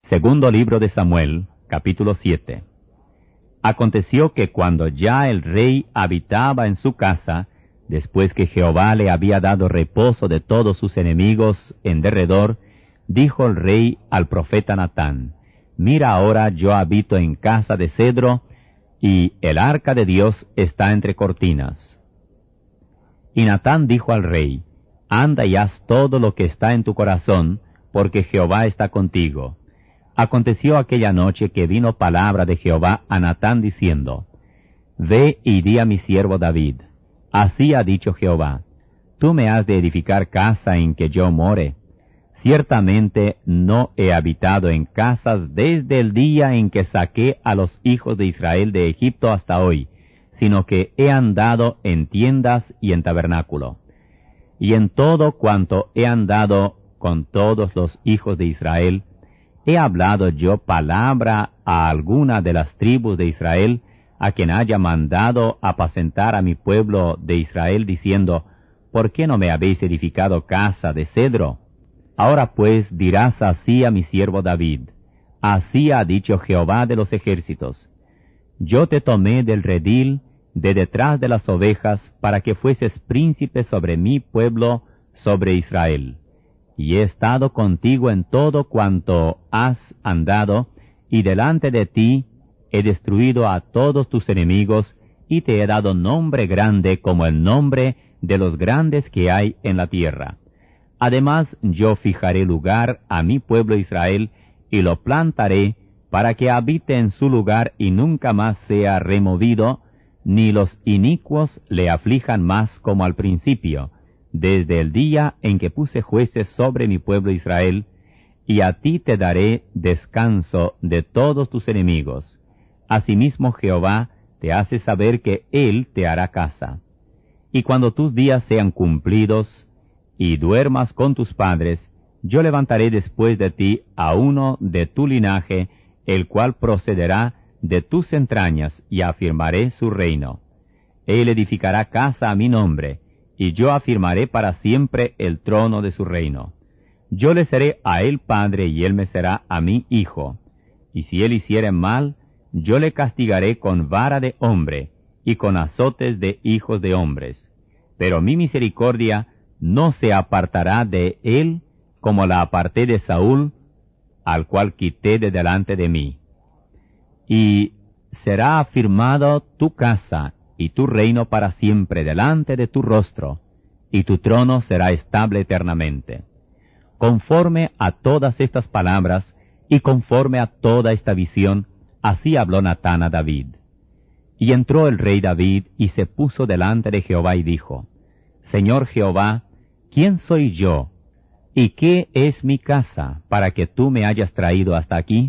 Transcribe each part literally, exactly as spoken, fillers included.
Segundo libro de Samuel, capítulo siete. Aconteció que cuando ya el rey habitaba en su casa, después que Jehová le había dado reposo de todos sus enemigos en derredor, dijo el rey al profeta Natán: Mira, ahora yo habito en casa de cedro, y el arca de Dios está entre cortinas. Y Natán dijo al rey: Anda y haz todo lo que está en tu corazón, porque Jehová está contigo. Aconteció aquella noche que vino palabra de Jehová a Natán diciendo: Ve y di a mi siervo David, así ha dicho Jehová, tú me has de edificar casa en que yo more. Ciertamente no he habitado en casas desde el día en que saqué a los hijos de Israel de Egipto hasta hoy, sino que he andado en tiendas y en tabernáculo. Y en todo cuanto he andado con todos los hijos de Israel, ¿he hablado yo palabra a alguna de las tribus de Israel, a quien haya mandado apacentar a mi pueblo de Israel, diciendo: ¿Por qué no me habéis edificado casa de cedro? Ahora pues dirás así a mi siervo David: Así ha dicho Jehová de los ejércitos: Yo te tomé del redil, de detrás de las ovejas, para que fueses príncipe sobre mi pueblo, sobre Israel. Y he estado contigo en todo cuanto has andado, y delante de ti he destruido a todos tus enemigos, y te he dado nombre grande como el nombre de los grandes que hay en la tierra. Además yo fijaré lugar a mi pueblo Israel, y lo plantaré, para que habite en su lugar y nunca más sea removido, ni los inicuos le aflijan más como al principio, desde el día en que puse jueces sobre mi pueblo Israel, y a ti te daré descanso de todos tus enemigos. Asimismo Jehová te hace saber que Él te hará casa. Y cuando tus días sean cumplidos, y duermas con tus padres, yo levantaré después de ti a uno de tu linaje, el cual procederá de tus entrañas, y afirmaré su reino. Él edificará casa a mi nombre, y yo afirmaré para siempre el trono de su reino. Yo le seré a él padre, y él me será a mí hijo. Y si él hiciere mal, yo le castigaré con vara de hombre, y con azotes de hijos de hombres. Pero mi misericordia no se apartará de él, como la aparté de Saúl, al cual quité de delante de mí. Y será afirmado tu casa y tu reino para siempre delante de tu rostro, y tu trono será estable eternamente. Conforme a todas estas palabras, y conforme a toda esta visión, así habló Natán a David. Y entró el rey David, y se puso delante de Jehová, y dijo: Señor Jehová, ¿quién soy yo? ¿Y qué es mi casa, para que tú me hayas traído hasta aquí?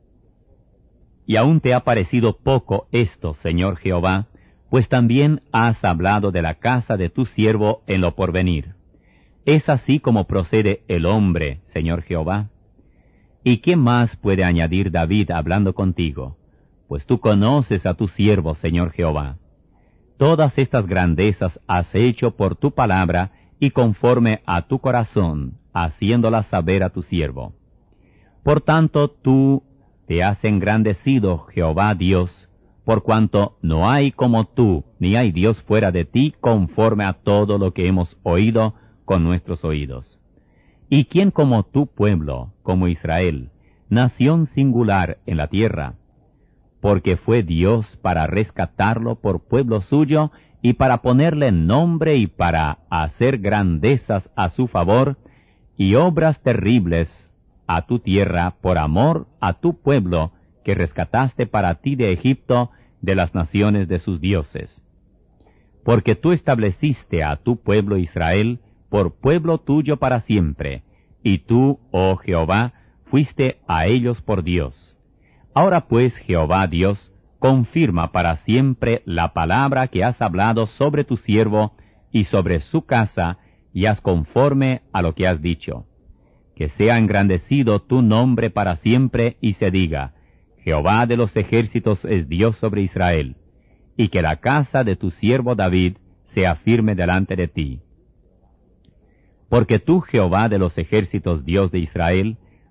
Y aún te ha parecido poco esto, Señor Jehová, pues también has hablado de la casa de tu siervo en lo porvenir. ¿Es así como procede el hombre, Señor Jehová? ¿Y qué más puede añadir David hablando contigo? Pues tú conoces a tu siervo, Señor Jehová. Todas estas grandezas has hecho por tu palabra y conforme a tu corazón, haciéndolas saber a tu siervo. Por tanto, tú te has engrandecido, Jehová Dios, por cuanto no hay como tú, ni hay Dios fuera de ti, conforme a todo lo que hemos oído con nuestros oídos. ¿Y quién como tu pueblo, como Israel, nación singular en la tierra? Porque fue Dios para rescatarlo por pueblo suyo, y para ponerle nombre, y para hacer grandezas a su favor, y obras terribles a tu tierra, por amor a tu pueblo, que rescataste para ti de Egipto, de las naciones de sus dioses. Porque tú estableciste a tu pueblo Israel por pueblo tuyo para siempre, y tú, oh Jehová, fuiste a ellos por Dios. Ahora pues, Jehová Dios, confirma para siempre la palabra que has hablado sobre tu siervo y sobre su casa, y haz conforme a lo que has dicho. Que sea engrandecido tu nombre para siempre, y se diga: Jehová de los ejércitos es Dios sobre Israel, y que la casa de tu siervo David sea firme delante de ti. Porque tú, Jehová de los ejércitos, Dios de Israel,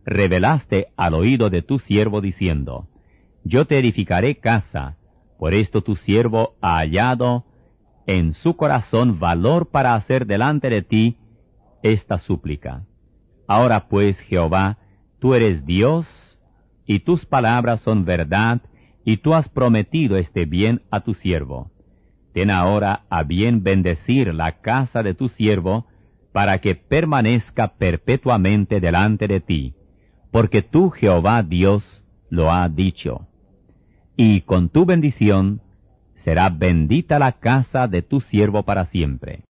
revelaste al oído de tu siervo diciendo, yo te edificaré casa, por esto tu siervo ha hallado en su corazón valor para hacer delante de ti esta súplica. Ahora pues, Jehová, tú eres Dios, y tus palabras son verdad, y tú has prometido este bien a tu siervo. Ten ahora a bien bendecir la casa de tu siervo, para que permanezca perpetuamente delante de ti, porque tú, Jehová Dios, lo has dicho. Y con tu bendición será bendita la casa de tu siervo para siempre.